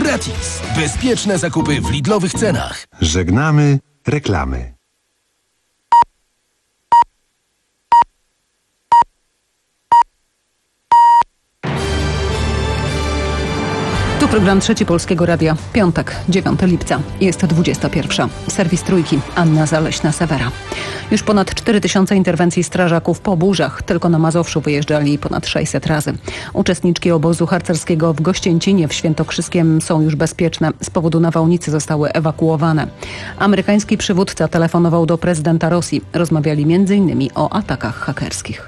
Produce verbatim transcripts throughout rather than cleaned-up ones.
gratis. Bezpieczne zakupy w Lidlowych cenach. Żegnamy reklamy. Tu program Trzeci Polskiego Radia. Piątek, dziewiątego lipca. Jest dwudziesta pierwsza. Serwis Trójki. Anna Zaleśna-Sewera. Już ponad cztery tysiące interwencji strażaków po burzach. Tylko na Mazowszu wyjeżdżali ponad sześćset razy. Uczestniczki obozu harcerskiego w Gościęcinie w Świętokrzyskiem są już bezpieczne. Z powodu nawałnicy zostały ewakuowane. Amerykański przywódca telefonował do prezydenta Rosji. Rozmawiali między innymi o atakach hakerskich.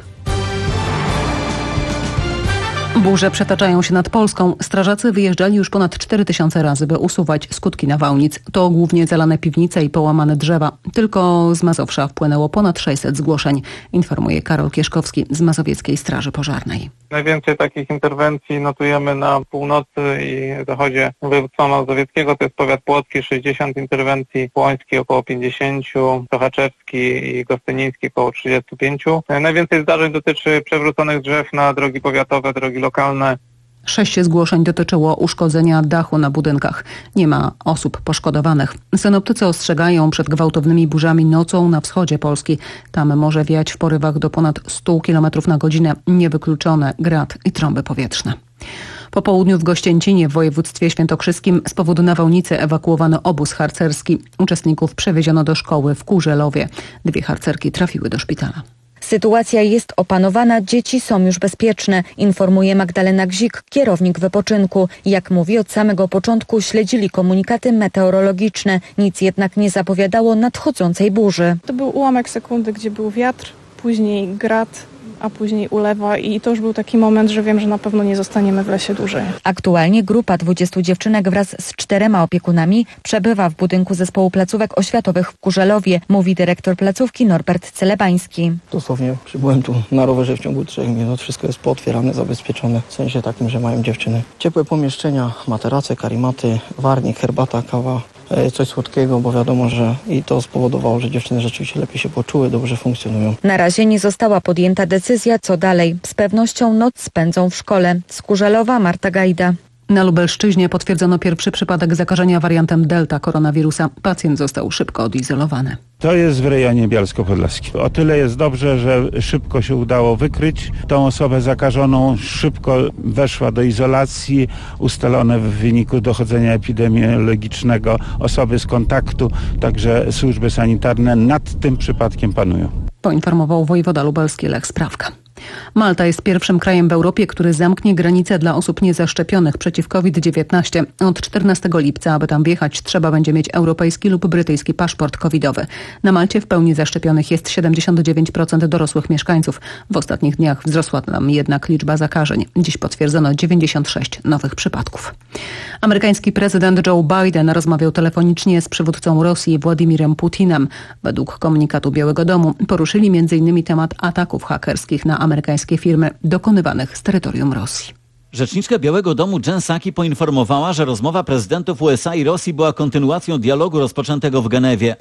Burze przetaczają się nad Polską. Strażacy wyjeżdżali już ponad cztery tysiące razy, by usuwać skutki nawałnic. To głównie zalane piwnice i połamane drzewa. Tylko z Mazowsza wpłynęło ponad sześćset zgłoszeń, informuje Karol Kieszkowski z Mazowieckiej Straży Pożarnej. Najwięcej takich interwencji notujemy na północy i zachodzie województwa mazowieckiego. To jest powiat płocki, sześćdziesiąt interwencji, płoński około pięćdziesiąt, sochaczewski i gostyniński około trzydzieści pięć. Najwięcej zdarzeń dotyczy przewróconych drzew na drogi powiatowe, drogi lokalne. Sześć zgłoszeń dotyczyło uszkodzenia dachu na budynkach. Nie ma osób poszkodowanych. Synoptycy ostrzegają przed gwałtownymi burzami nocą na wschodzie Polski. Tam może wiać w porywach do ponad stu kilometrów na godzinę. Niewykluczone grad i trąby powietrzne. Po południu w Gościęcinie w województwie świętokrzyskim z powodu nawałnicy ewakuowano obóz harcerski. Uczestników przewieziono do szkoły w Kurzelowie. Dwie harcerki trafiły do szpitala. Sytuacja jest opanowana, dzieci są już bezpieczne, informuje Magdalena Gzik, kierownik wypoczynku. Jak mówi, od samego początku śledzili komunikaty meteorologiczne. Nic jednak nie zapowiadało nadchodzącej burzy. To był ułamek sekundy, gdzie był wiatr, później grad, a później ulewa i to już był taki moment, że wiem, że na pewno nie zostaniemy w lesie dłużej. Aktualnie grupa dwudziestu dziewczynek wraz z czterema opiekunami przebywa w budynku zespołu placówek oświatowych w Kurzelowie, mówi dyrektor placówki Norbert Celebański. Dosłownie przybyłem tu na rowerze w ciągu trzech minut. Wszystko jest pootwierane, zabezpieczone, w sensie takim, że mają dziewczyny. Ciepłe pomieszczenia, materace, karimaty, warnik, herbata, kawa. Coś słodkiego, bo wiadomo, że i to spowodowało, że dziewczyny rzeczywiście lepiej się poczuły, dobrze funkcjonują. Na razie nie została podjęta decyzja, co dalej. Z pewnością noc spędzą w szkole. Z Kurzelowa Marta Gajda. Na Lubelszczyźnie potwierdzono pierwszy przypadek zakażenia wariantem Delta koronawirusa. Pacjent został szybko odizolowany. To jest w rejonie bielsko-podlaskim. O tyle jest dobrze, że szybko się udało wykryć. Tą osobę zakażoną szybko weszła do izolacji, ustalone w wyniku dochodzenia epidemiologicznego osoby z kontaktu, także służby sanitarne nad tym przypadkiem panują. Poinformował wojewoda lubelski Lech Sprawka. Malta jest pierwszym krajem w Europie, który zamknie granice dla osób niezaszczepionych przeciw kowid dziewiętnaście. Od czternastego lipca, aby tam wjechać, trzeba będzie mieć europejski lub brytyjski paszport covidowy. Na Malcie w pełni zaszczepionych jest siedemdziesiąt dziewięć procent dorosłych mieszkańców. W ostatnich dniach wzrosła tam jednak liczba zakażeń. Dziś potwierdzono dziewięćdziesiąt sześć nowych przypadków. Amerykański prezydent Joe Biden rozmawiał telefonicznie z przywódcą Rosji Władimirem Putinem. Według komunikatu Białego Domu poruszyli między innymi temat ataków hakerskich na amerykańskie firmy dokonywanych z terytorium Rosji. Rzeczniczka Białego Domu Jen Psaki poinformowała, że rozmowa prezydentów U S A i Rosji była kontynuacją dialogu rozpoczętego w Genewie.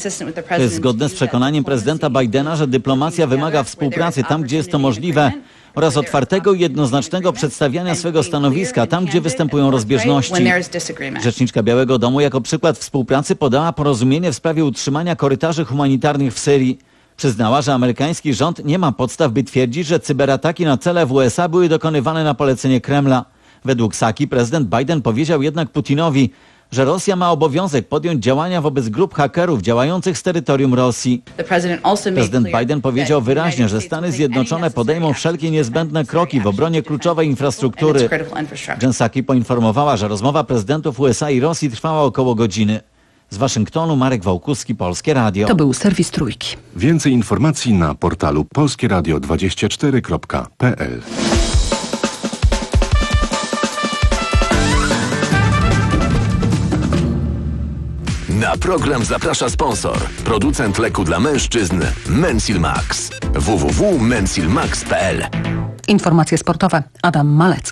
To jest zgodne z przekonaniem prezydenta Bidena, że dyplomacja wymaga współpracy tam, gdzie jest to możliwe oraz otwartego i jednoznacznego przedstawiania swego stanowiska tam, gdzie występują rozbieżności. Rzeczniczka Białego Domu jako przykład współpracy podała porozumienie w sprawie utrzymania korytarzy humanitarnych w Syrii. Przyznała, że amerykański rząd nie ma podstaw, by twierdzić, że cyberataki na cele w U S A były dokonywane na polecenie Kremla. Według Psaki prezydent Biden powiedział jednak Putinowi, że Rosja ma obowiązek podjąć działania wobec grup hakerów działających z terytorium Rosji. Prezydent Biden powiedział wyraźnie, że Stany Zjednoczone podejmą wszelkie niezbędne kroki w obronie kluczowej infrastruktury. Jen Psaki poinformowała, że rozmowa prezydentów U S A i Rosji trwała około godziny. Z Waszyngtonu Marek Wałkuski, Polskie Radio. To był serwis Trójki. Więcej informacji na portalu polskie radio dwadzieścia cztery kropka p l. Na program zaprasza sponsor. Producent leku dla mężczyzn Mensil Max. w w w kropka mensil max kropka p l. Informacje sportowe. Adam Malecki.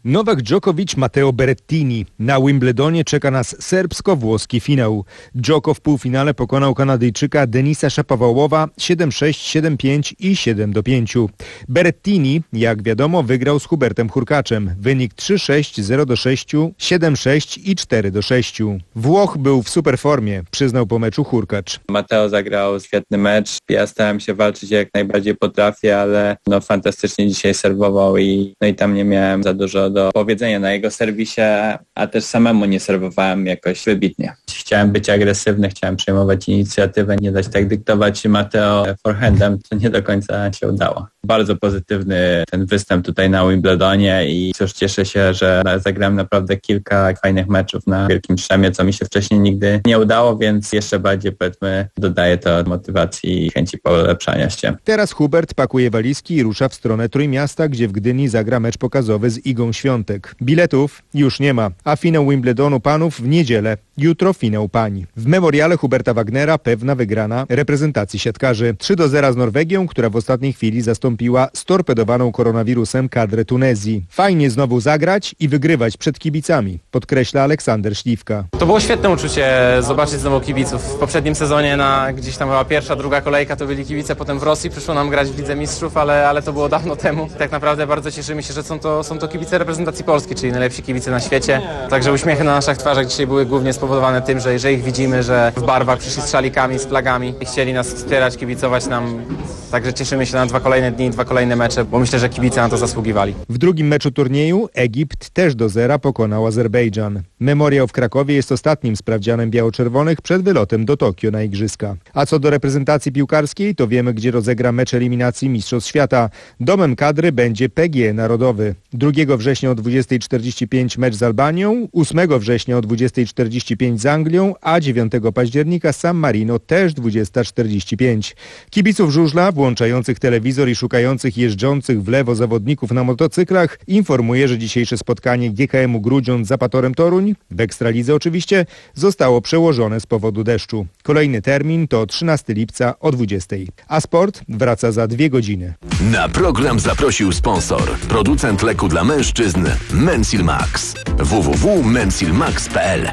Nowak Djokovic, Matteo Berrettini. Na Wimbledonie czeka nas serbsko-włoski finał. Djoko w półfinale pokonał Kanadyjczyka Denisa Shapovałowa siedem sześć, siedem pięć i siedem do pięciu. Berrettini, jak wiadomo, wygrał z Hubertem Hurkaczem. Wynik trzy sześć, zero do sześciu, siedem sześć i cztery do sześciu. Włoch był w superformie, przyznał po meczu Hurkacz. Mateo zagrał świetny mecz. Ja starałem się walczyć jak najbardziej potrafię, ale no fantastycznie dzisiaj serwował i, no i tam nie miałem za dużo do powiedzenia na jego serwisie, a też samemu nie serwowałem jakoś wybitnie. Chciałem być agresywny, chciałem przejmować inicjatywę, nie dać tak dyktować Mateo forehandem, co nie do końca się udało. Bardzo pozytywny ten występ tutaj na Wimbledonie i cóż, cieszę się, że zagrałem naprawdę kilka fajnych meczów na Wielkim Szlemie, co mi się wcześniej nigdy nie udało, więc jeszcze bardziej, powiedzmy, dodaje to motywacji i chęci polepszania się. Teraz Hubert pakuje walizki i rusza w stronę Trójmiasta, gdzie w Gdyni zagra mecz pokazowy z Igą Świątek. Biletów już nie ma, a finał Wimbledonu panów w niedzielę. Jutro finał pań. W memoriale Huberta Wagnera pewna wygrana reprezentacji siatkarzy. trzy do zera z Norwegią, która w ostatniej chwili zastąpiła storpedowaną koronawirusem kadrę Tunezji. Fajnie znowu zagrać i wygrywać przed kibicami, podkreśla Aleksander Śliwka. To było świetne uczucie zobaczyć znowu kibiców. W poprzednim sezonie na gdzieś tam chyba pierwsza, druga kolejka to byli kibice, potem w Rosji przyszło nam grać w Lidze Mistrzów, ale, ale to było dawno temu. Tak naprawdę bardzo cieszymy się, że są to, są to kibice reprezentacji Polski, czyli najlepsi kibice na świecie. Także uśmiechy na naszych twarzach dzisiaj były głównie spowodowane tym, że, że ich widzimy, że w barwach przyszli z szalikami, z flagami i chcieli nas wspierać, kibicować nam. Także cieszymy się na dwa kolejne dni, dwa kolejne mecze, bo myślę, że kibice na to zasługiwali. W drugim meczu turnieju Egipt też do zera pokonał Azerbejdżan. Memoriał w Krakowie jest ostatnim sprawdzianem biało-czerwonych przed wylotem do Tokio na igrzyska. A co do reprezentacji piłkarskiej, to wiemy, gdzie rozegra mecz eliminacji Mistrzostw Świata. Domem kadry będzie P G E Narodowy. drugiego września o dwudziestej czterdzieści pięć mecz z Albanią, ósmego września o dwudziestej czterdzieści pięć z Anglią, a dziewiątego października San Marino też dwudziesta czterdzieści pięć. Kibiców żużla, włączających telewizor i szukających jeżdżących w lewo zawodników na motocyklach, informuje, że dzisiejsze spotkanie G K M-u Grudziądz z Apatorem Toruń, w Ekstralidze oczywiście, zostało przełożone z powodu deszczu. Kolejny termin to trzynastego lipca o dwudziestej. A sport wraca za dwie godziny. Na program zaprosił sponsor, producent leku dla mężczyzn Mensil Max. w w w kropka mensilmax kropka p l.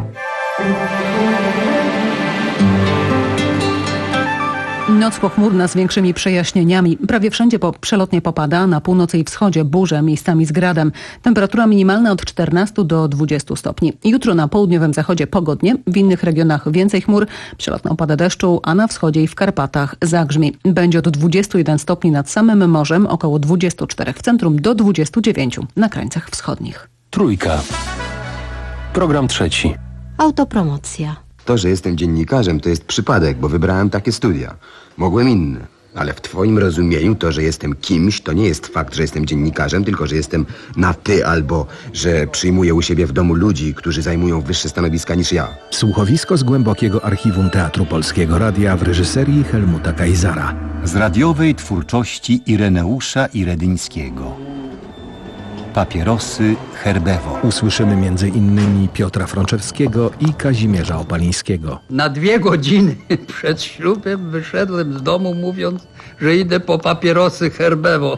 Noc pochmurna z większymi przejaśnieniami. Prawie wszędzie po, przelotnie popada, na północy i wschodzie burze, miejscami z gradem. Temperatura minimalna od czternastu do dwudziestu stopni. Jutro na południowym zachodzie pogodnie, w innych regionach więcej chmur, przelotna opada deszczu, a na wschodzie i w Karpatach zagrzmi. Będzie od dwudziestu jeden stopni nad samym morzem, około dwudziestu czterech w centrum do dwudziestu dziewięciu na krańcach wschodnich. Trójka. Program trzeci. Autopromocja. To, że jestem dziennikarzem, to jest przypadek, bo wybrałem takie studia. Mogłem inne. Ale w twoim rozumieniu to, że jestem kimś, to nie jest fakt, że jestem dziennikarzem, tylko że jestem na ty albo że przyjmuję u siebie w domu ludzi, którzy zajmują wyższe stanowiska niż ja. Słuchowisko z głębokiego archiwum Teatru Polskiego Radia w reżyserii Helmuta Kaisara. Z radiowej twórczości Ireneusza Iredyńskiego. Papierosy Herbewo. Usłyszymy między innymi Piotra Frączewskiego i Kazimierza Opalińskiego. Na dwie godziny przed ślubem wyszedłem z domu, mówiąc, że idę po papierosy Herbewo.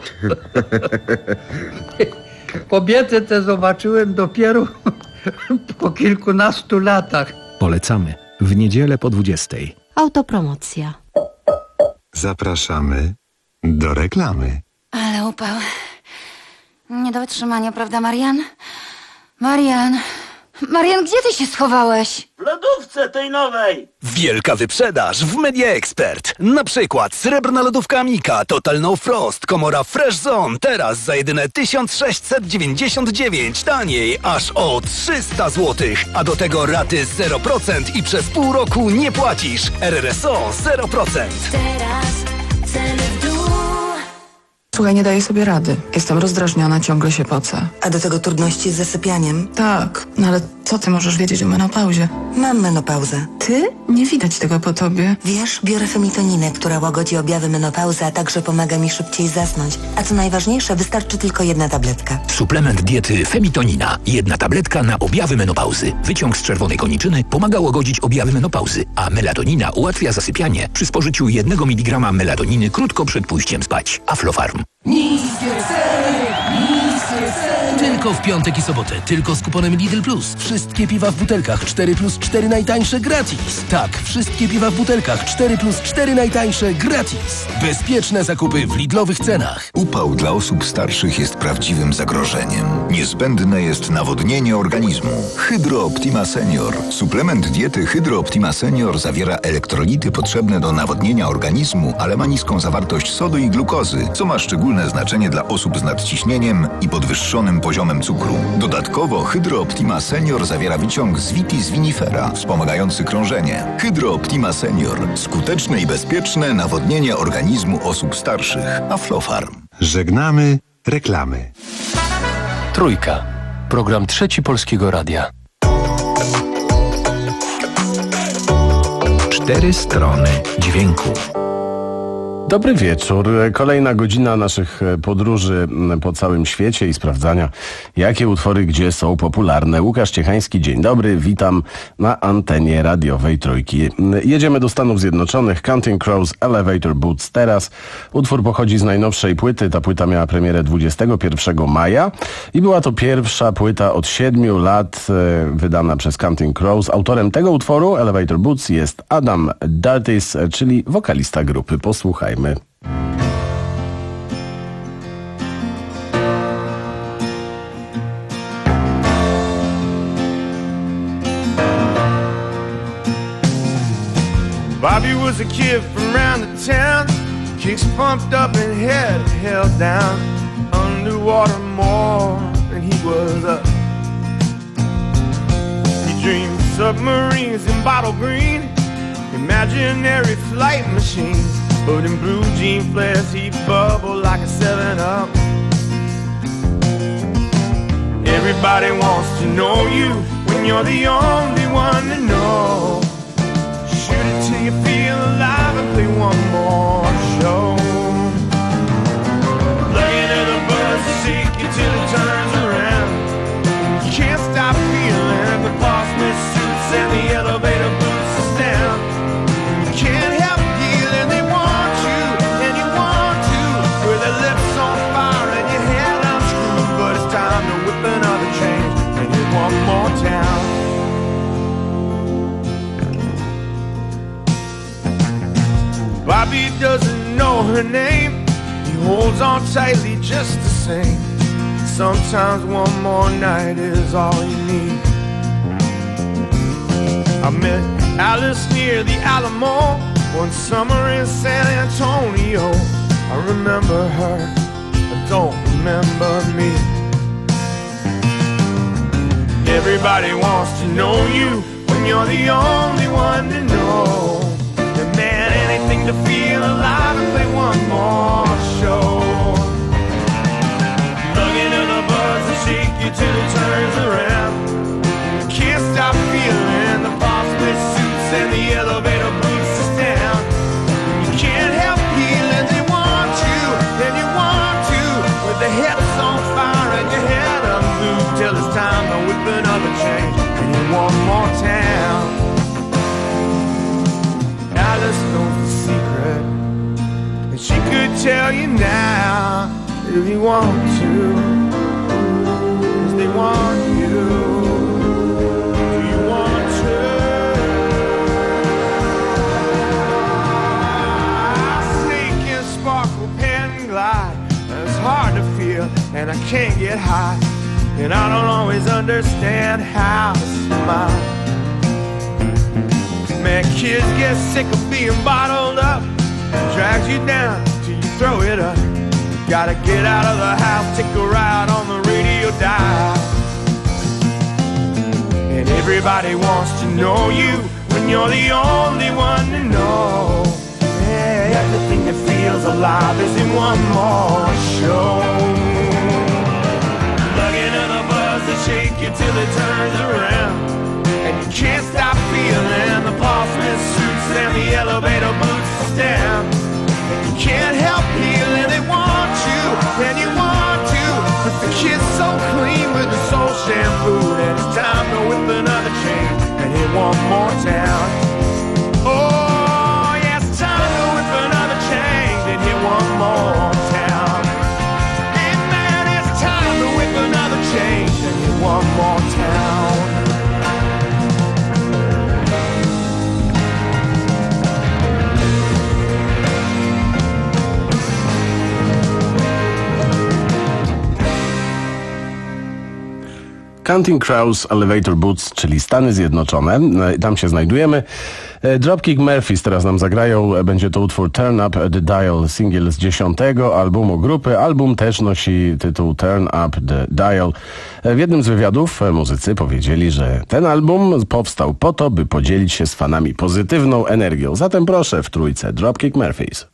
Kobietę tę zobaczyłem dopiero po kilkunastu latach. Polecamy w niedzielę po dwudziestej. Autopromocja. Zapraszamy do reklamy. Ale upał. Nie do wytrzymania, prawda, Marian? Marian... Marian, gdzie ty się schowałeś? W lodówce tej nowej! Wielka wyprzedaż w Media Expert. Na przykład srebrna lodówka Amika Total No Frost, komora Fresh Zone. Teraz za jedyne tysiąc sześćset dziewięćdziesiąt dziewięć. Taniej aż o trzysta złotych. A do tego raty zero procent i przez pół roku nie płacisz. R R S O zero procent. Teraz ceny w dół. Słuchaj, nie daję sobie rady. Jestem rozdrażniona, ciągle się pocę. A do tego trudności z zasypianiem? Tak, no ale co ty możesz wiedzieć o menopauzie? Mam menopauzę. Ty? Nie widać tego po tobie. Wiesz, biorę femitoninę, która łagodzi objawy menopauzy, a także pomaga mi szybciej zasnąć. A co najważniejsze, wystarczy tylko jedna tabletka. Suplement diety Femitonina. Jedna tabletka na objawy menopauzy. Wyciąg z czerwonej koniczyny pomaga łagodzić objawy menopauzy, a melatonina ułatwia zasypianie przy spożyciu jednego miligrama melatoniny krótko przed pójściem spać. Aflofarm. Niskie ceny, niskie ceny. Tylko w piątek i sobotę, tylko z kuponem Lidl Plus. Wszystkie piwa w butelkach cztery plus cztery najtańsze gratis. Tak, wszystkie piwa w butelkach cztery plus cztery najtańsze gratis. Bezpieczne zakupy w Lidlowych cenach. Upał dla osób starszych jest prawdziwym zagrożeniem. Niezbędne jest nawodnienie organizmu. Hydro Optima Senior. Suplement diety Hydro Optima Senior zawiera elektrolity potrzebne do nawodnienia organizmu, ale ma niską zawartość sodu i glukozy, co ma szczególne znaczenie dla osób z nadciśnieniem i podwyższonym poziomem cukru. Dodatkowo Hydro Optima Senior zawiera wyciąg z Vitis vinifera, wspomagający krążenie. Hydro Optima Senior. Skuteczne i bezpieczne nawodnienie organizmu osób starszych. Aflofarm. Żegnamy reklamy. Trójka. Program Trzeci Polskiego Radia. Cztery strony dźwięku. Dobry wieczór. Kolejna godzina naszych podróży po całym świecie i sprawdzania, jakie utwory gdzie są popularne. Łukasz Ciechański, dzień dobry. Witam na antenie radiowej Trójki. Jedziemy do Stanów Zjednoczonych. Counting Crows, Elevator Boots. Teraz utwór pochodzi z najnowszej płyty. Ta płyta miała premierę dwudziestego pierwszego maja i była to pierwsza płyta od siedmiu lat wydana przez Counting Crows. Autorem tego utworu, Elevator Boots, jest Adam Dartis, czyli wokalista grupy. Posłuchajmy. Bobby was a kid from round the town, kicks pumped up and head held down, underwater more than he was up. He dreamed submarines in bottle green, imaginary flight machines, but in blue jean flares he bubbled like a seven up. Everybody wants to know you when you're the only one to know. Shoot it till you feel alive and play one more show. Looking at the buzz to shake you till it turns around. You can't stop feeling the Portsmouth suits and the elevator boots is down. You can't help feeling they want you and you want to, with their lips on fire and your head unscrewed. But it's time to whip another change and hit one more town. Bobby doesn't know her name, he holds on tightly just the same. Sometimes one more night is all you need. I met Alice near the Alamo one summer in San Antonio. I remember her, I don't remember me. Everybody wants to know you when you're the only one to know. And man, anything to feel alive and play one more show. Plug into the buzz and shake you till it turns around. Can't stop feeling the Portsmouth suits and the elevator boots is down. You can't help feeling they want you and you want to, with the hips on fire and your head unglued, till it's time to whip another change and you want more town. Alice knows the secret, and she could tell you now if you want to, 'cause they want you. Do you want to? Sneak and sparkle, pen and glide. It's hard to feel, and I can't get high, and I don't always understand how to smile. Man, kids get sick of being bottled up, drags you down till you throw it up. Gotta get out of the house, take a ride on the radio dial. And everybody wants to know you when you're the only one to know. Yeah, everything that feels alive is in one more show. Plug into the buzz and shake you till it turns around. And you can't stop feeling the Portsmouth suits and the elevator boots is down. You can't help feeling they want you and you want to, but the kid's so clean with the soul shampoo that it's time to whip another chain and hit one more town. Oh, yeah, it's time to whip another chain and hit one more town. Hey man, it's time to whip another chain Counting Crows, Elevator Boots, czyli Stany Zjednoczone. Tam się znajdujemy. Dropkick Murphys teraz nam zagrają. Będzie to utwór Turn Up the Dial, singiel z dziesiątego albumu grupy. Album też nosi tytuł Turn Up the Dial. W jednym z wywiadów muzycy powiedzieli, że ten album powstał po to, by podzielić się z fanami pozytywną energią. Zatem proszę w trójce Dropkick Murphys.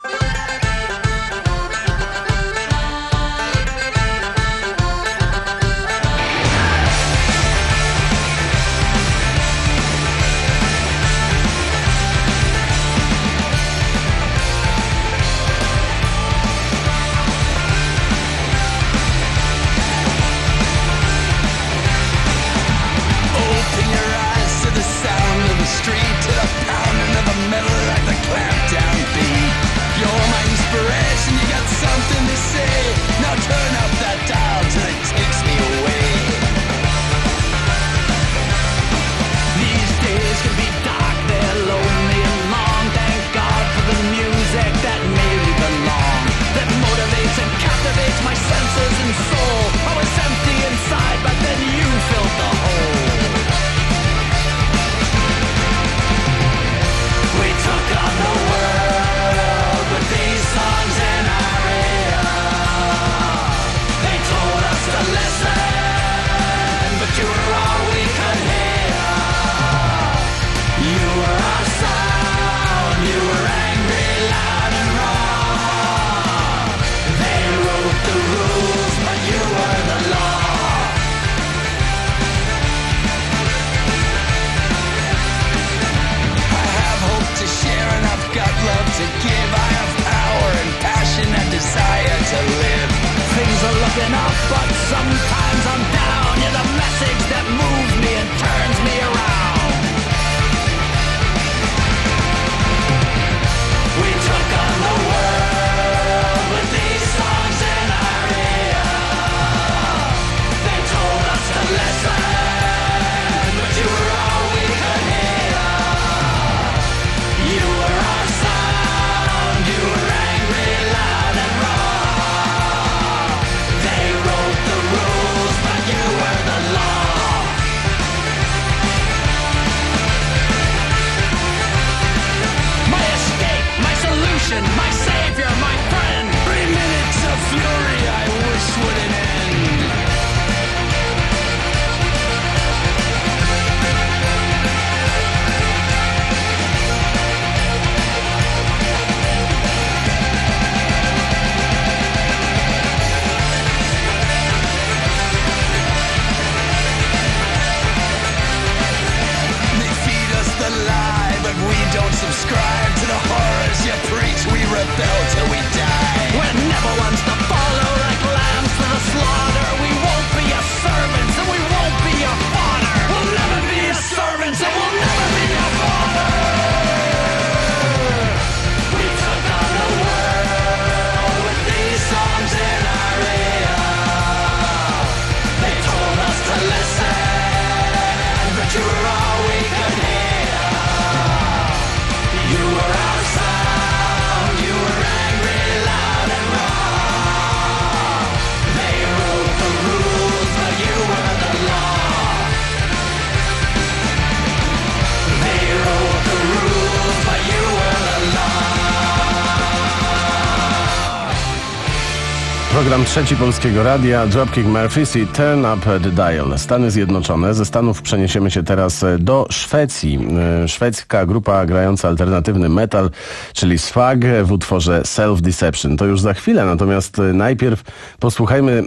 Program Trzeci Polskiego Radia, Dropkick Murphys i Turn Up the Dial. Stany Zjednoczone. Ze Stanów przeniesiemy się teraz do Szwecji. Szwedzka grupa grająca alternatywny metal, czyli Swag w utworze Self Deception. To już za chwilę, natomiast najpierw posłuchajmy,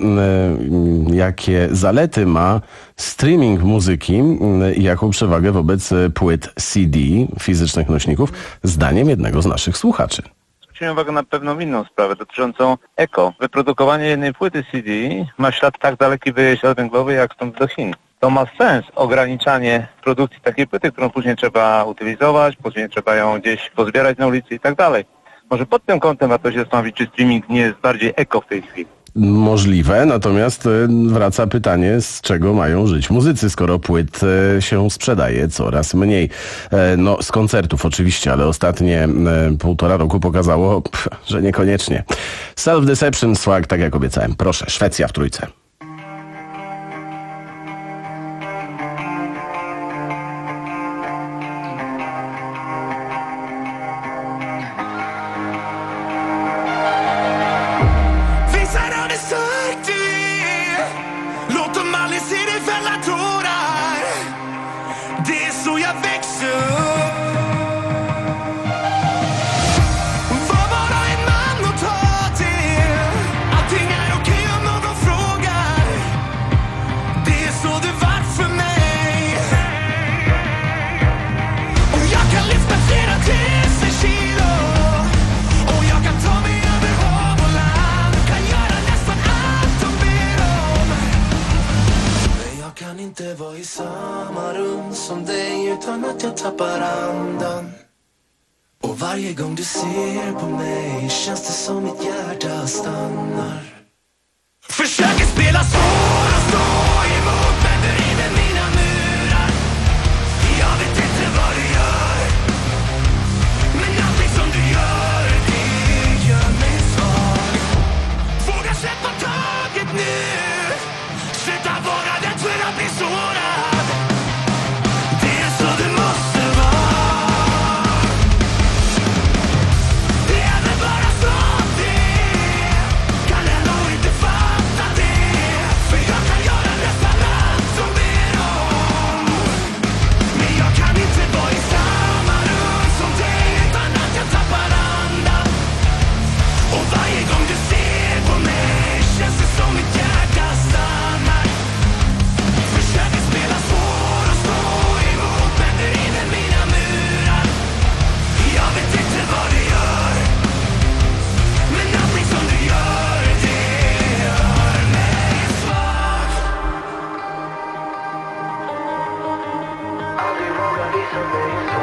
jakie zalety ma streaming muzyki i jaką przewagę wobec płyt C D, fizycznych nośników, zdaniem jednego z naszych słuchaczy. Zwróćmy uwagę na pewną inną sprawę dotyczącą eko. Wyprodukowanie jednej płyty C D ma ślad tak daleki wyjazd węglowy jak stąd do Chin. To ma sens ograniczanie produkcji takiej płyty, którą później trzeba utylizować, później trzeba ją gdzieś pozbierać na ulicy i tak dalej. Może pod tym kątem warto się zastanowić, czy streaming nie jest bardziej eko w tej chwili. Możliwe, natomiast wraca pytanie, z czego mają żyć muzycy, skoro płyt się sprzedaje coraz mniej. No, z koncertów oczywiście, ale ostatnie półtora roku pokazało, że niekoniecznie. Self-Deception, Swag, tak jak obiecałem. Proszę, Szwecja w trójce. så jag växer upp. Var bara en man och ta till. Allting är okej om någon frågar. Det är så det vart för mig. Och jag kan lyfta flera tusen kilo. Och jag kan ta mig över hav och land. Kan göra nästan allt de ber om. Men jag kan inte vara i samma rum som dig utan att jag tappar andan. Och varje gång du ser på mig känns det som mitt hjärta stannar. Försöker spela svår och stå emot, men du river mina murar. Jag vet inte vad du gör, men allting som du gör, det gör mig svag. Våga släppa taget nu. Sluta vara rädd för att bli sårad. Det är så du måste vara. Det är väl bara så det kan jag nog inte fatta det. För jag kan göra nästan allt som ber om. Men jag kan inte vara i samma rum som dig utan att jag tappar andan. Och varje gång du ser på mig känns det som mitt hjärta stannar. Försöker spela svår och stå emot, men det river mina murar. Jag vet inte vad du gör, men allting som du gör, det gör mig svag. Aldrig vågar visa mig så.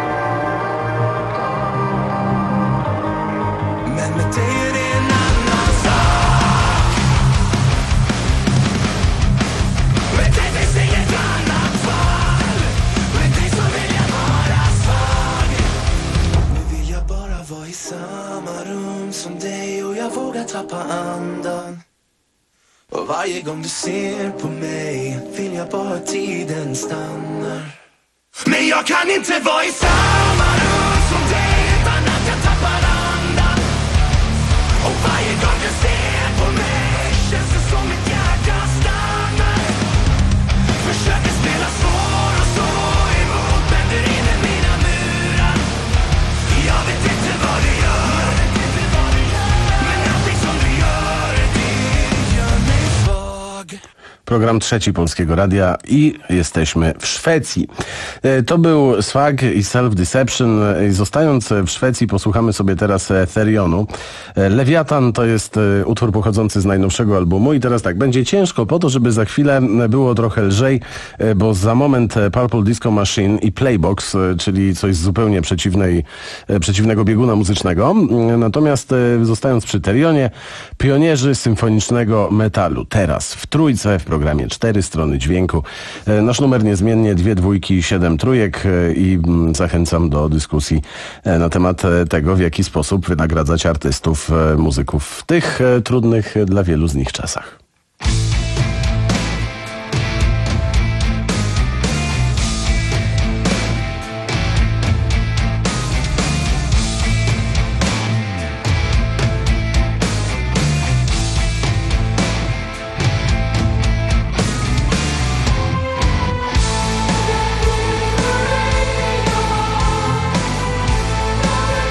Men med dig är det en annan sak. Med dig finns inget annat val. Med dig så vill jag vara svag. Nu vill jag bara vara i samma rum som dig och jag vågar tappa andan. Och varje gång du ser på mig vill jag bara att tiden stannar. Men jag kan inte vara i samma rum som dig utan att jag tappar andan. Och varje gång du ser på mig känns det som mitt hjärta stannar. Försöker spela svår och stå emot, men det rinner mina murar. Jag vet inte vad du gör, men allting som du gör, det gör mig svag. Program Trzeci Polskiego Radia i jesteśmy w Szwecji. E, To był Swag i Self-Deception. E, Zostając w Szwecji, posłuchamy sobie teraz Therionu. E, Lewiatan to jest e, utwór pochodzący z najnowszego albumu i teraz tak, będzie ciężko po to, żeby za chwilę było trochę lżej, e, bo za moment e, Purple Disco Machine i Playbox, e, czyli coś z zupełnie przeciwnej, e, przeciwnego bieguna muzycznego. E, Natomiast e, zostając przy Therionie, pionierzy symfonicznego metalu. Teraz w trójce, w programie Cztery Strony Dźwięku. E, Nasz numer niezmiennie dwie dwójki i siedem trójek e, i mm, zachęcam do dyskusji e, na temat e, tego, w jaki sposób wynagradzać artystów, e, muzyków w tych e, trudnych e, dla wielu z nich czasach.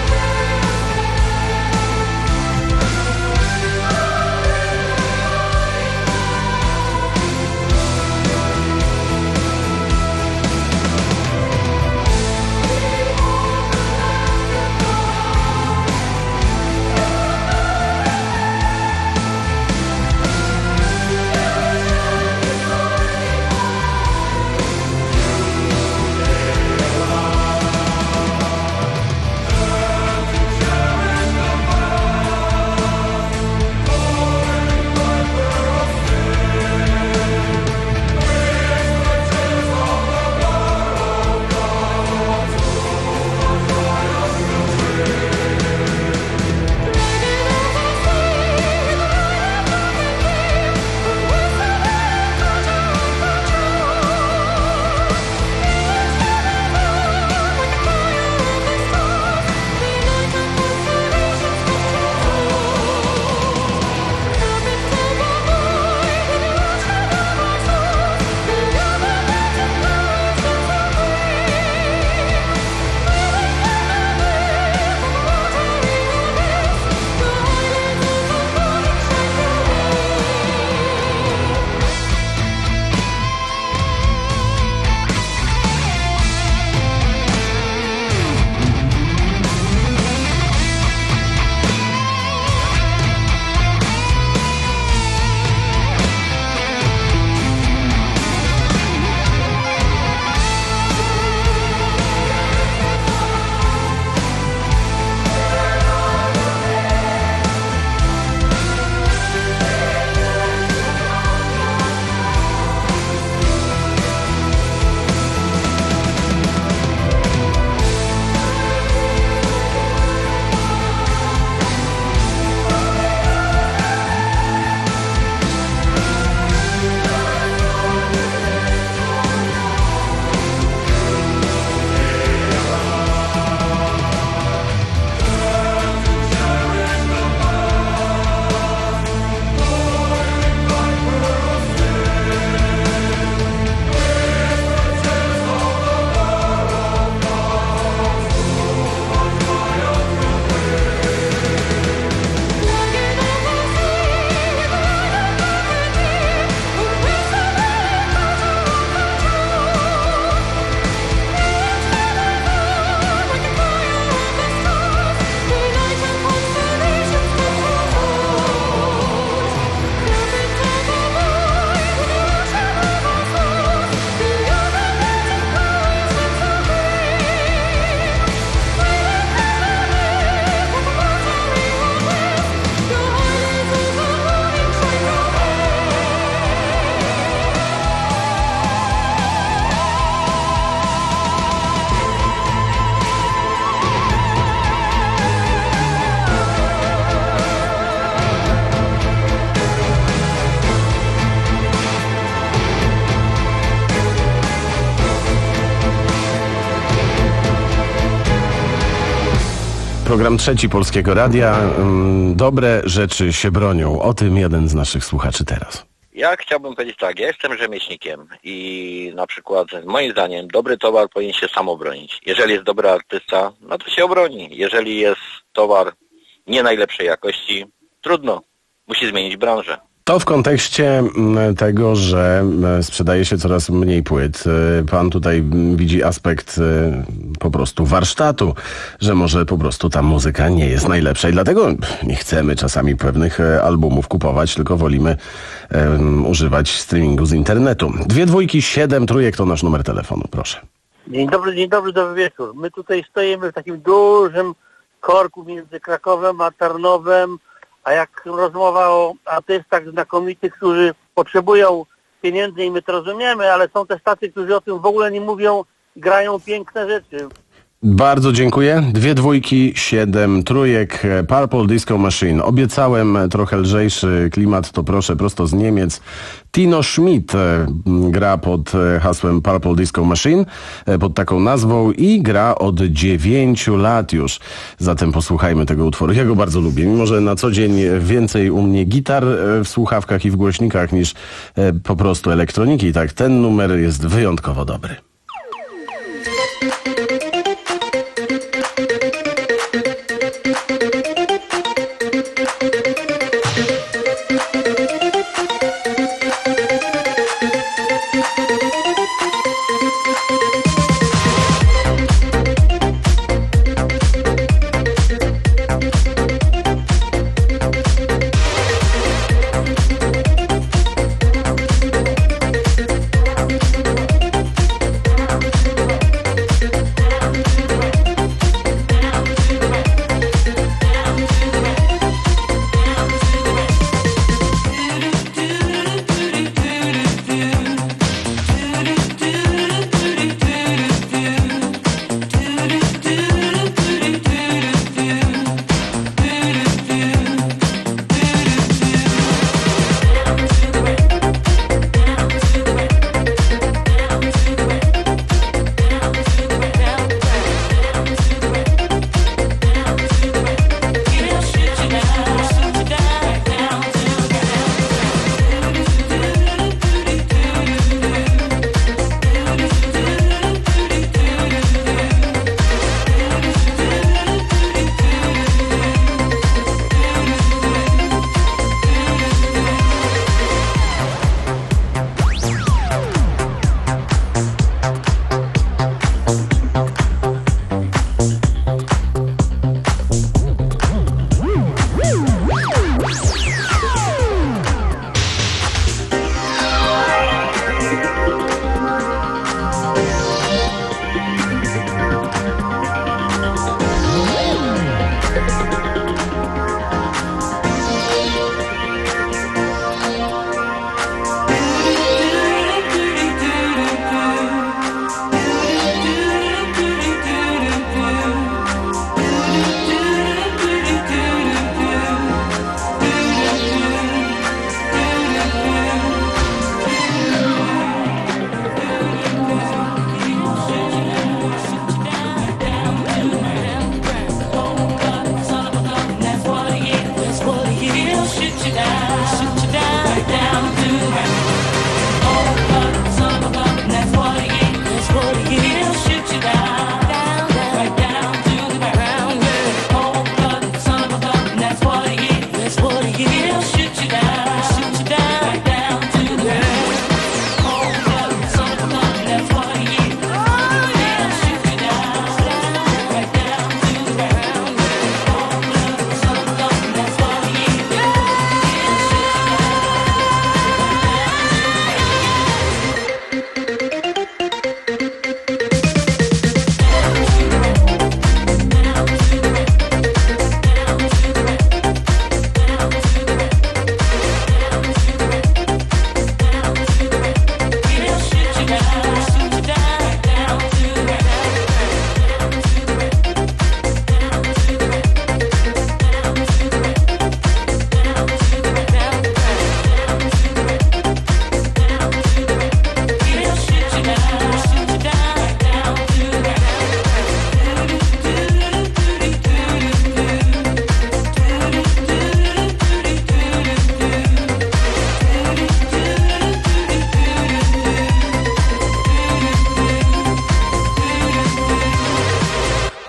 Thank program Trzeci Polskiego Radia. Dobre rzeczy się bronią. O tym jeden z naszych słuchaczy teraz. Ja chciałbym powiedzieć tak, ja jestem rzemieślnikiem i na przykład moim zdaniem dobry towar powinien się sam obronić. Jeżeli jest dobry artysta, no to się obroni. Jeżeli jest towar nie najlepszej jakości, trudno. Musi zmienić branżę. To w kontekście tego, że sprzedaje się coraz mniej płyt. Pan tutaj widzi aspekt po prostu warsztatu, że może po prostu ta muzyka nie jest najlepsza i dlatego nie chcemy czasami pewnych albumów kupować, tylko wolimy um, używać streamingu z internetu. Dwie dwójki, siedem trójek to nasz numer telefonu, proszę. Dzień dobry, dzień dobry, dobry wieczór. My tutaj stoimy w takim dużym korku między Krakowem a Tarnowem, a jak rozmowa o artystach znakomitych, którzy potrzebują pieniędzy i my to rozumiemy, ale są też tacy, którzy o tym w ogóle nie mówią i grają piękne rzeczy. Bardzo dziękuję. Dwie dwójki, siedem trójek, Purple Disco Machine. Obiecałem trochę lżejszy klimat, to proszę, prosto z Niemiec. Tino Schmidt gra pod hasłem Purple Disco Machine, pod taką nazwą i gra od dziewięciu lat już. Zatem posłuchajmy tego utworu. Ja go bardzo lubię, mimo że na co dzień więcej u mnie gitar w słuchawkach i w głośnikach niż po prostu elektroniki. Tak, ten numer jest wyjątkowo dobry.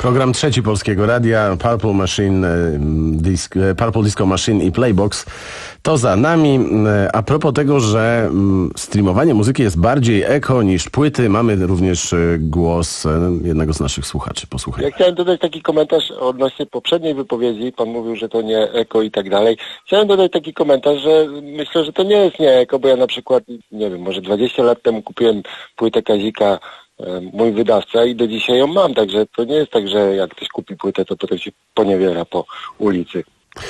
Program trzeci Polskiego Radia, Purple Machine, Disc, Purple Disco Machine i Playbox to za nami. A propos tego, że streamowanie muzyki jest bardziej eko niż płyty, mamy również głos jednego z naszych słuchaczy. Posłuchaj. Ja chciałem dodać taki komentarz odnośnie poprzedniej wypowiedzi. Pan mówił, że to nie eko i tak dalej. Chciałem dodać taki komentarz, że myślę, że to nie jest nie eko, bo ja na przykład, nie wiem, może dwadzieścia lat temu kupiłem płytę Kazika, mój wydawca, i do dzisiaj ją mam, także to nie jest tak, że jak ktoś kupi płytę, to potem się poniewiera po ulicy.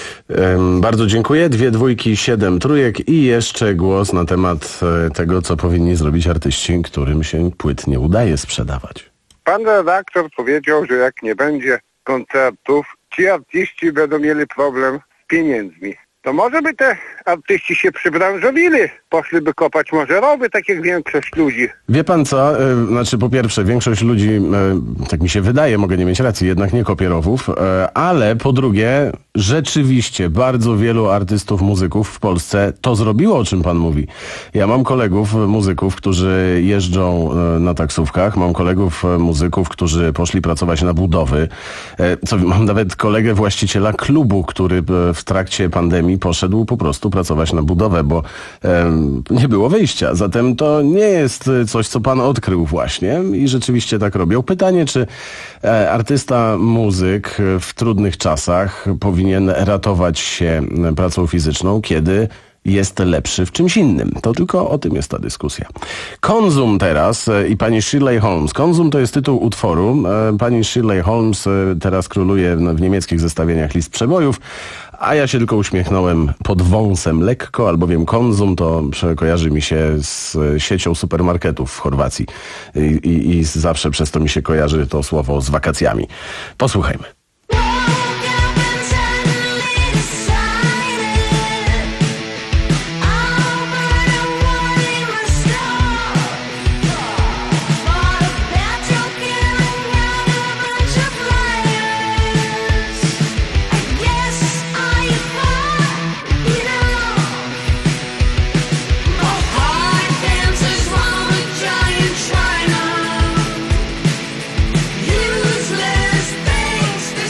Um, bardzo dziękuję. Dwie dwójki, siedem trójek i jeszcze głos na temat tego, co powinni zrobić artyści, którym się płyt nie udaje sprzedawać. Pan redaktor powiedział, że jak nie będzie koncertów, ci artyści będą mieli problem z pieniędzmi. To może by te artyści się przybranżowili, poszliby kopać może rowy, tak jak większość ludzi. Wie pan co, yy, znaczy po pierwsze, większość ludzi, yy, tak mi się wydaje, mogę nie mieć racji, jednak nie kopie rowów, yy, ale po drugie, rzeczywiście bardzo wielu artystów, muzyków w Polsce to zrobiło, o czym pan mówi. Ja mam kolegów muzyków, którzy jeżdżą yy, na taksówkach, mam kolegów yy, muzyków, którzy poszli pracować na budowy, yy, co, mam nawet kolegę właściciela klubu, który yy, w trakcie pandemii poszedł po prostu pracować na budowę, bo e, nie było wyjścia. Zatem to nie jest coś, co pan odkrył właśnie i rzeczywiście tak robią. Pytanie, czy e, artysta, muzyk w trudnych czasach powinien ratować się pracą fizyczną, kiedy jest lepszy w czymś innym. To tylko o tym jest ta dyskusja. Konzum teraz i pani Shirley Holmes. Konzum to jest tytuł utworu. Pani Shirley Holmes teraz króluje w niemieckich zestawieniach list przebojów, a ja się tylko uśmiechnąłem pod wąsem lekko, albowiem Konzum to kojarzy mi się z siecią supermarketów w Chorwacji i, i, i zawsze przez to mi się kojarzy to słowo z wakacjami. Posłuchajmy. Useless things.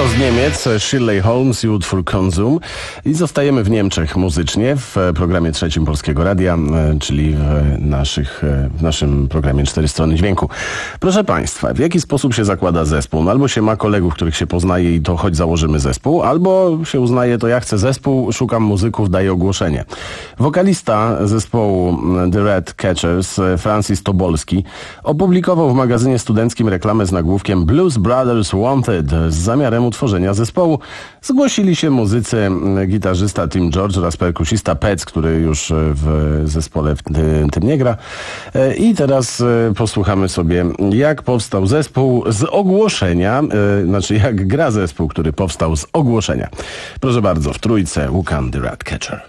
z Niemiec, Shirley Holmes, Youth for Consum. I zostajemy w Niemczech muzycznie w programie trzecim Polskiego Radia, czyli w, naszych, w naszym programie Cztery Strony Dźwięku. Proszę Państwa, w jaki sposób się zakłada zespół? No albo się ma kolegów, których się poznaje i to choć założymy zespół, albo się uznaje, to ja chcę zespół, szukam muzyków, daję ogłoszenie. Wokalista zespołu The Red Catchers, Francis Tobolski, opublikował w magazynie studenckim reklamę z nagłówkiem Blues Brothers Wanted z zamiarem utworzenia zespołu. Zgłosili się muzycy, gitarzysta Tim George oraz perkusista Pec, który już w zespole w tym nie gra. I teraz posłuchamy sobie, jak powstał zespół z ogłoszenia, znaczy jak gra zespół, który powstał z ogłoszenia. Proszę bardzo, w trójce Łukan The Red Catcher.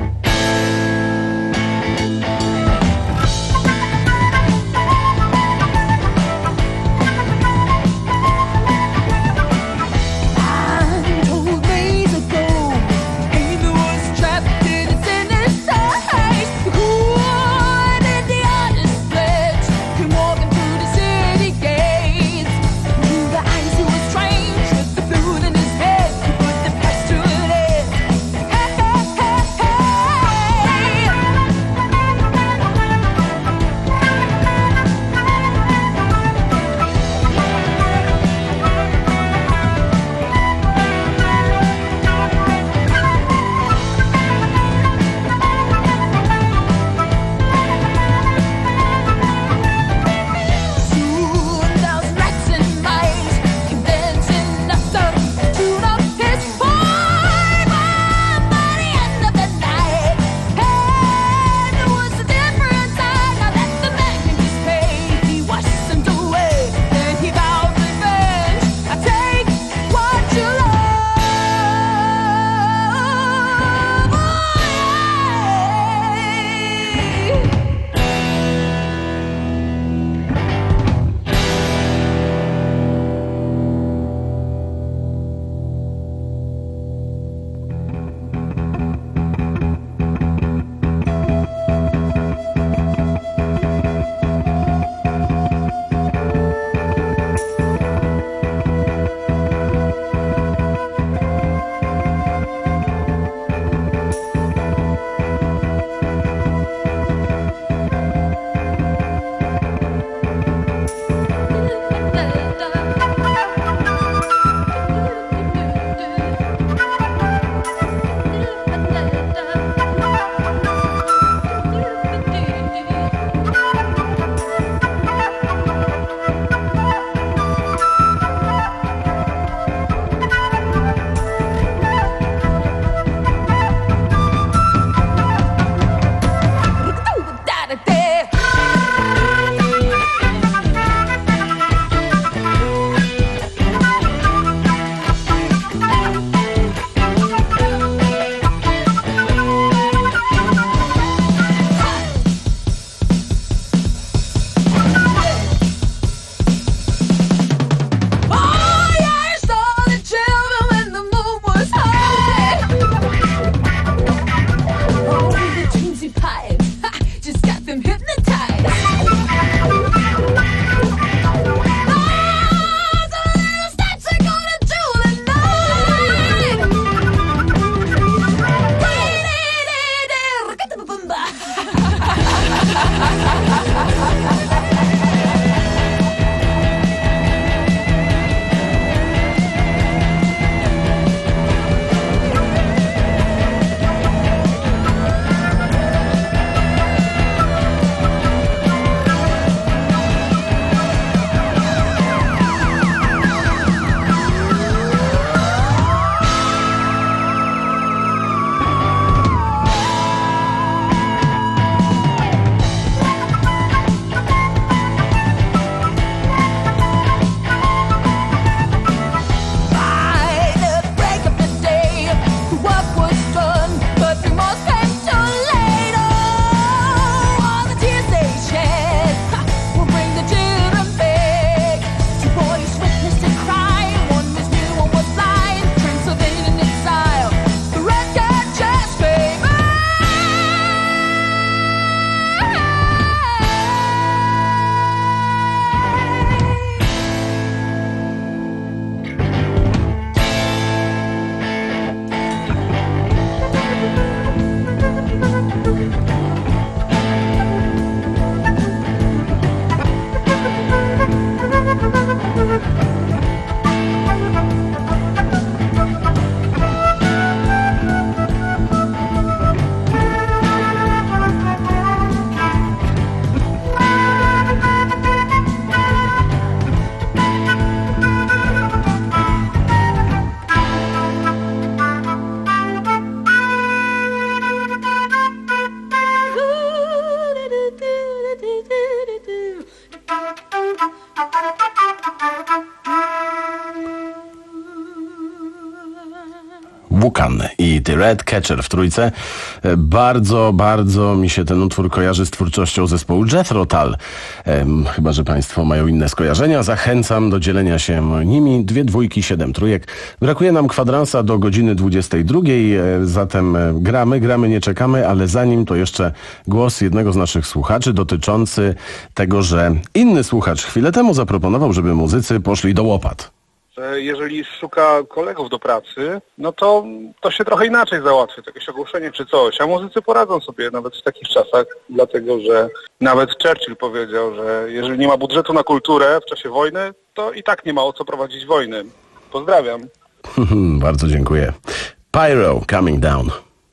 Thank Duncan i The Red Catcher w trójce. Bardzo, bardzo mi się ten utwór kojarzy z twórczością zespołu Jethro Tull. Ehm, chyba że państwo mają inne skojarzenia. Zachęcam do dzielenia się nimi. Dwie dwójki, siedem trójek. Brakuje nam kwadransa do godziny dwudziestej drugiej, zatem gramy, gramy, nie czekamy, ale zanim to jeszcze głos jednego z naszych słuchaczy dotyczący tego, że inny słuchacz chwilę temu zaproponował, żeby muzycy poszli do łopat. Jeżeli szuka kolegów do pracy, no to to się trochę inaczej załatwi, jakieś ogłoszenie czy coś, a muzycy poradzą sobie nawet w takich czasach, dlatego że nawet Churchill powiedział, że jeżeli nie ma budżetu na kulturę w czasie wojny, to i tak nie ma o co prowadzić wojny. Pozdrawiam. Bardzo dziękuję. Pyro, Coming Down.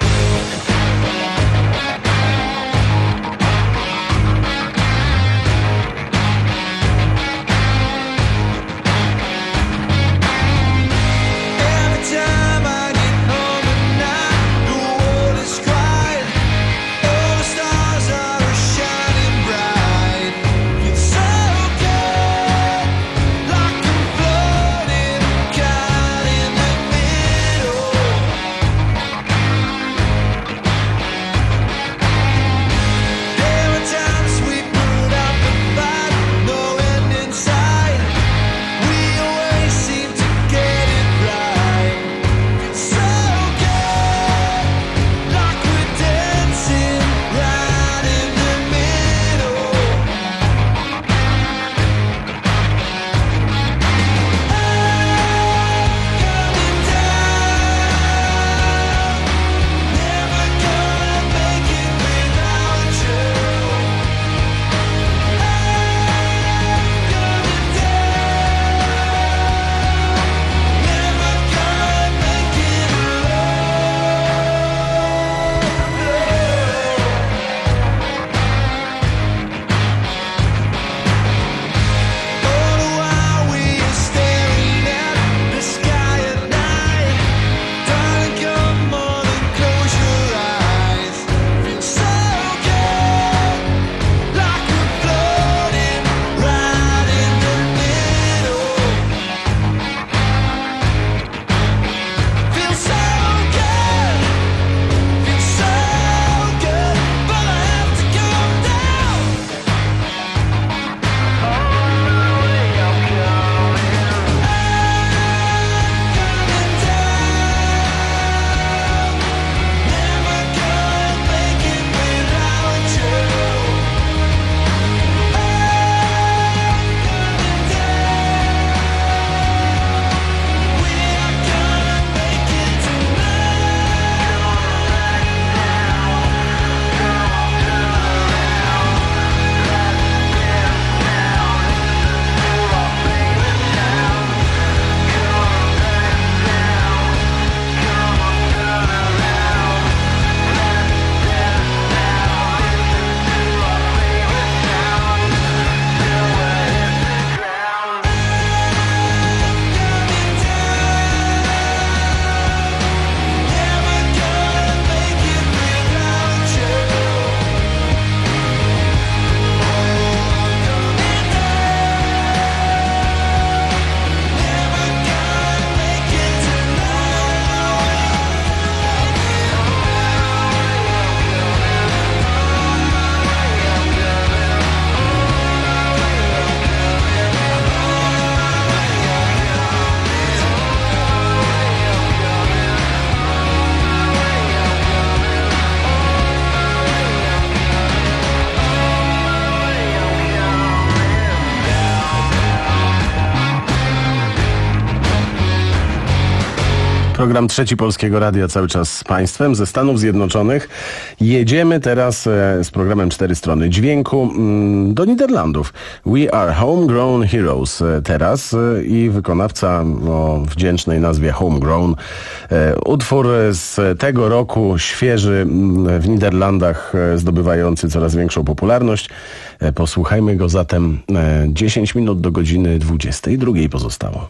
Program Trzeci Polskiego Radia cały czas z Państwem ze Stanów Zjednoczonych. Jedziemy teraz e, z programem Cztery Strony Dźwięku mm, do Niderlandów. We Are Homegrown Heroes e, teraz e, i wykonawca o wdzięcznej nazwie Homegrown. E, utwór z tego roku, świeży m, w Niderlandach, e, zdobywający coraz większą popularność. E, posłuchajmy go zatem. E, dziesięć minut do godziny dwudziestej drugiej pozostało.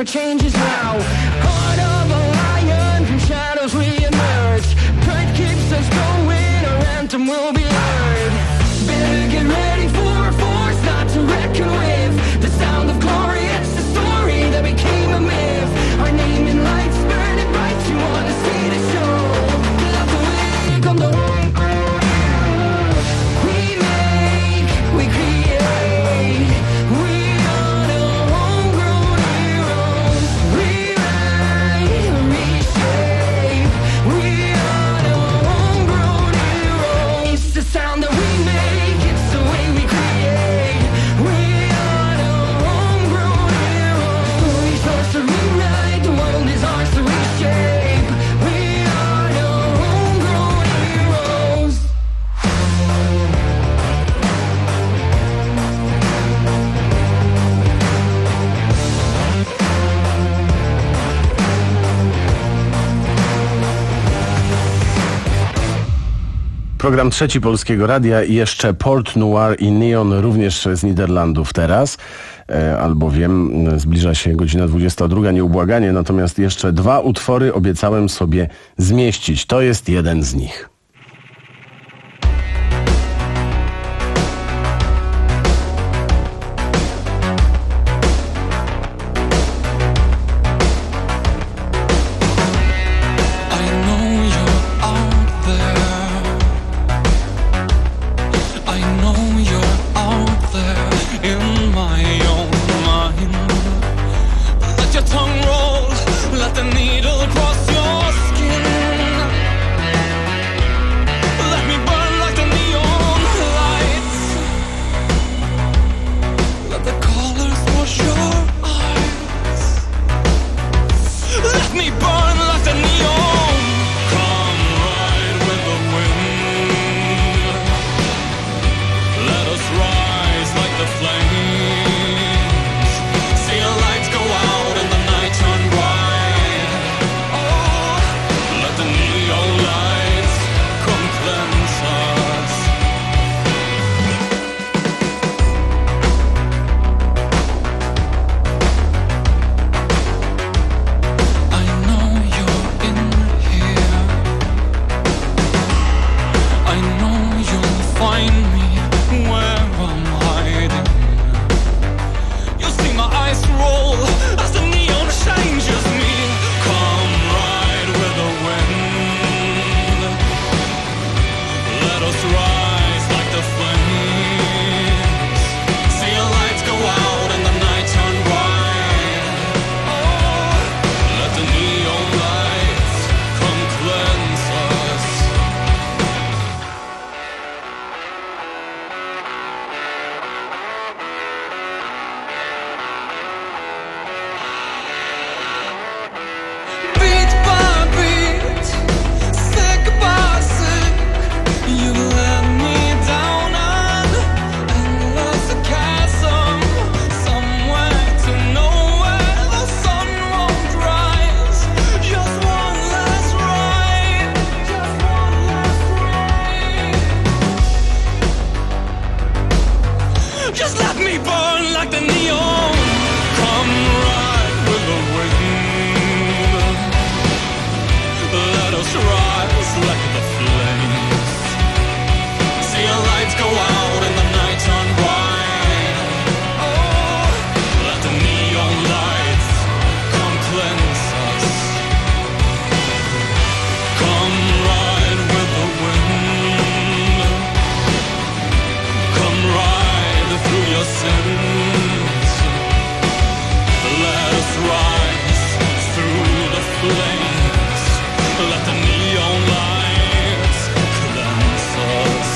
for changes now. Heart of a lion, from shadows re-emerge. Pride keeps us going, our anthem will be heard. Better get ready for a force not to reckon with. The sound of glory, it's the story that became a myth. Our name in lights burning bright, you wanna see the show. Love the way come the home. We make, we create. We are the homegrown heroes. We write, reshape. We are the homegrown heroes. It's the sound that we make, it's the way we create. We are the homegrown heroes. It's ours to rewrite, the world is ours to reshape. We are the homegrown heroes. Program Trzeci Polskiego Radia i jeszcze Port Noir i Neon również z Niderlandów teraz, e, albowiem zbliża się godzina dwudziesta druga, nieubłaganie, natomiast jeszcze dwa utwory obiecałem sobie zmieścić. To jest jeden z nich. I know you're out there. I know you're out there in my own mind. Let your tongue roll, let the needle cross your skin. Let me burn like the neon lights. Let the colors wash your eyes. Let me burn like the neon. Come ride with the wind. Let us rise like the flames. See your lights go out and the night turn bright. Oh, let the neon lights come cleanse us. I know you're in here. I know you'll find me where I'm hiding. You see my eyes roll as the neon changes me. Come ride with the wind. Let us rise like the flames. See your lights go out and the night turn bright. Oh, let the neon lights come cleanse us. Beat by beat, sick by sick, you let me down an endless chasm. Somewhere to nowhere, the sun won't rise. Just one last ride, just one last ride. Just let me burn like the neon. Come ride with the wind. Let us rise like the flames. See your lights go out and the night turn bright. Oh, let the neon lights come cleanse us. Come ride with the wind. Come ride through your sins. Let us rise through the flames. Let the neon lights cleanse us.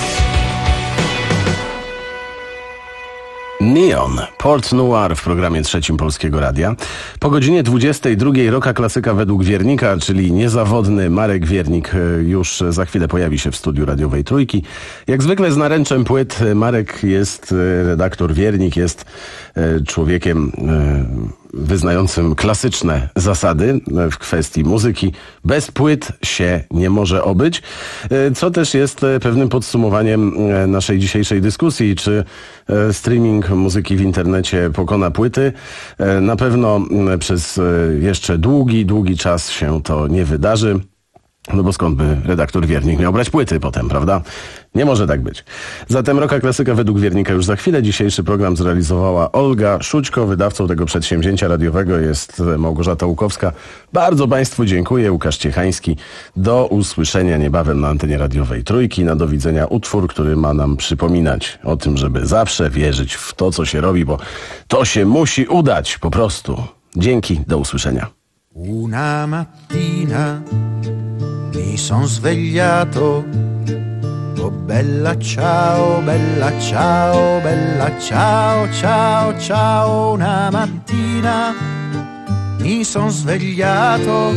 Neon, Port Noir w programie Trzecim Polskiego Radia. Po godzinie dwudziestej drugiej Roka Klasyka według Wiernika, czyli niezawodny Marek Wiernik już za chwilę pojawi się w studiu radiowej Trójki. Jak zwykle z naręczem płyt Marek jest, redaktor Wiernik jest człowiekiem wyznającym klasyczne zasady w kwestii muzyki. Bez płyt się nie może obyć, co też jest pewnym podsumowaniem naszej dzisiejszej dyskusji, czy streaming muzyki w internecie pokona płyty. Na pewno przez jeszcze długi, długi czas się to nie wydarzy. No bo skąd by redaktor Wiernik miał brać płyty potem, prawda? Nie może tak być. Zatem Roka Klasyka według Wiernika już za chwilę. Dzisiejszy program zrealizowała Olga Szućko. Wydawcą tego przedsięwzięcia radiowego jest Małgorzata Łukowska. Bardzo Państwu dziękuję. Łukasz Ciechański. Do usłyszenia niebawem na antenie radiowej Trójki. Na do widzenia utwór, który ma nam przypominać o tym, żeby zawsze wierzyć w to, co się robi, bo to się musi udać po prostu. Dzięki, do usłyszenia. Una mattina mi son svegliato, oh bella ciao, bella ciao, bella ciao, ciao, ciao. Una mattina mi son svegliato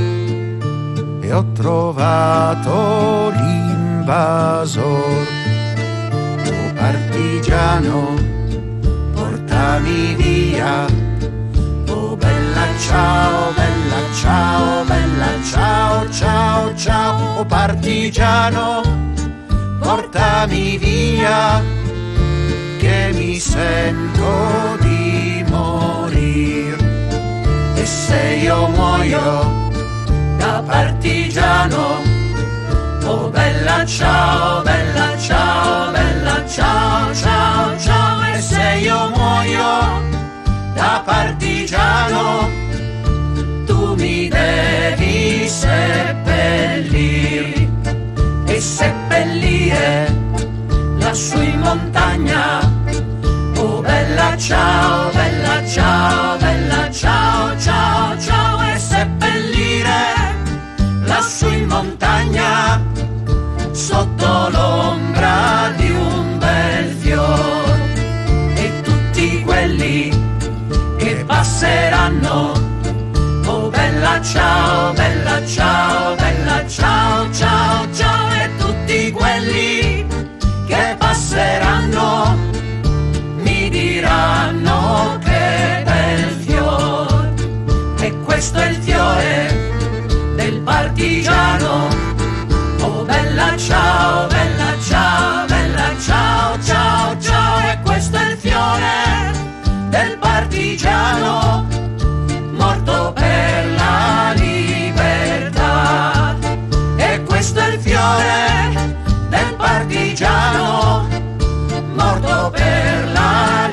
e ho trovato l'invasor. Oh partigiano, portami via. Oh bella ciao, bella ciao, bella ciao, ciao, ciao. Oh partigiano, portami via, che mi sento di morir. E se io muoio da partigiano, oh bella ciao, bella ciao, bella ciao, ciao, ciao. E se io muoio da partigiano, tu mi devi seppellir e seppellire lassù in montagna. Oh bella ciao, bella ciao, bella ciao, ciao, ciao. E seppellire lassù in montagna sotto l'ombra di un bel fior. E tutti quelli che passeranno, oh bella ciao, bella ciao, bella ciao, ciao, ciao. E tutti quelli che passeranno mi diranno che bel fior. E questo è il fiore del partigiano. Oh bella ciao, bella ciao, bella ciao, ciao, ciao. E questo è il fiore del partigiano, morto per la libertà. E questo è il fiore del partigiano, morto per la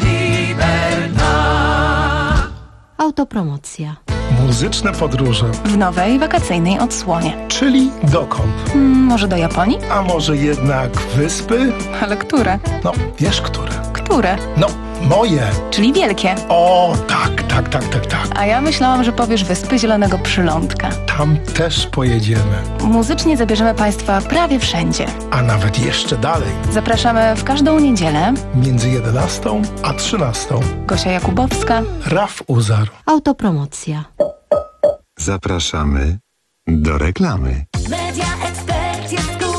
libertà. Autopromocja. Muzyczne podróże. W nowej, wakacyjnej odsłonie. Czyli dokąd? Hmm, może do Japonii? A może jednak wyspy? Ale które? No, wiesz które. Które? No, moje. Czyli wielkie. O, tak, tak, tak, tak, tak. A ja myślałam, że powiesz Wyspy Zielonego Przylądka. Tam też pojedziemy. Muzycznie zabierzemy Państwa prawie wszędzie. A nawet jeszcze dalej. Zapraszamy w każdą niedzielę. Między jedenastą a trzynastą. Gosia Jakubowska. Raf Uzar. Autopromocja. Zapraszamy do reklamy. Media Expert jest tu.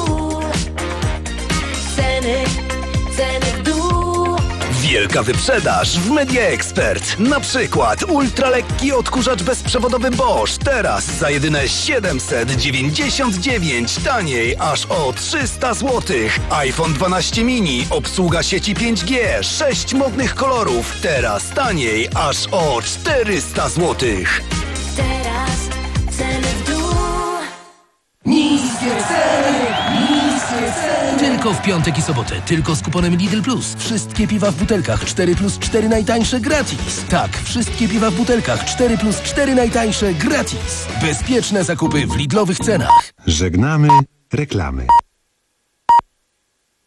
Ceny, ceny w dół. Wielka wyprzedaż w Media Expert. Na przykład ultralekki odkurzacz bezprzewodowy Bosch. Teraz za jedyne siedemset dziewięćdziesiąt dziewięć. Taniej aż o trzysta złotych. iPhone dwanaście mini. Obsługa sieci pięć G. sześć modnych kolorów. Teraz taniej aż o czterysta złotych. Teraz ceny w dół. Niskie ceny, niskie ceny. Tylko w piątek i sobotę, tylko z kuponem Lidl Plus. Wszystkie piwa w butelkach cztery plus cztery najtańsze gratis. Tak, wszystkie piwa w butelkach cztery plus cztery najtańsze gratis. Bezpieczne zakupy w Lidlowych cenach. Żegnamy reklamy.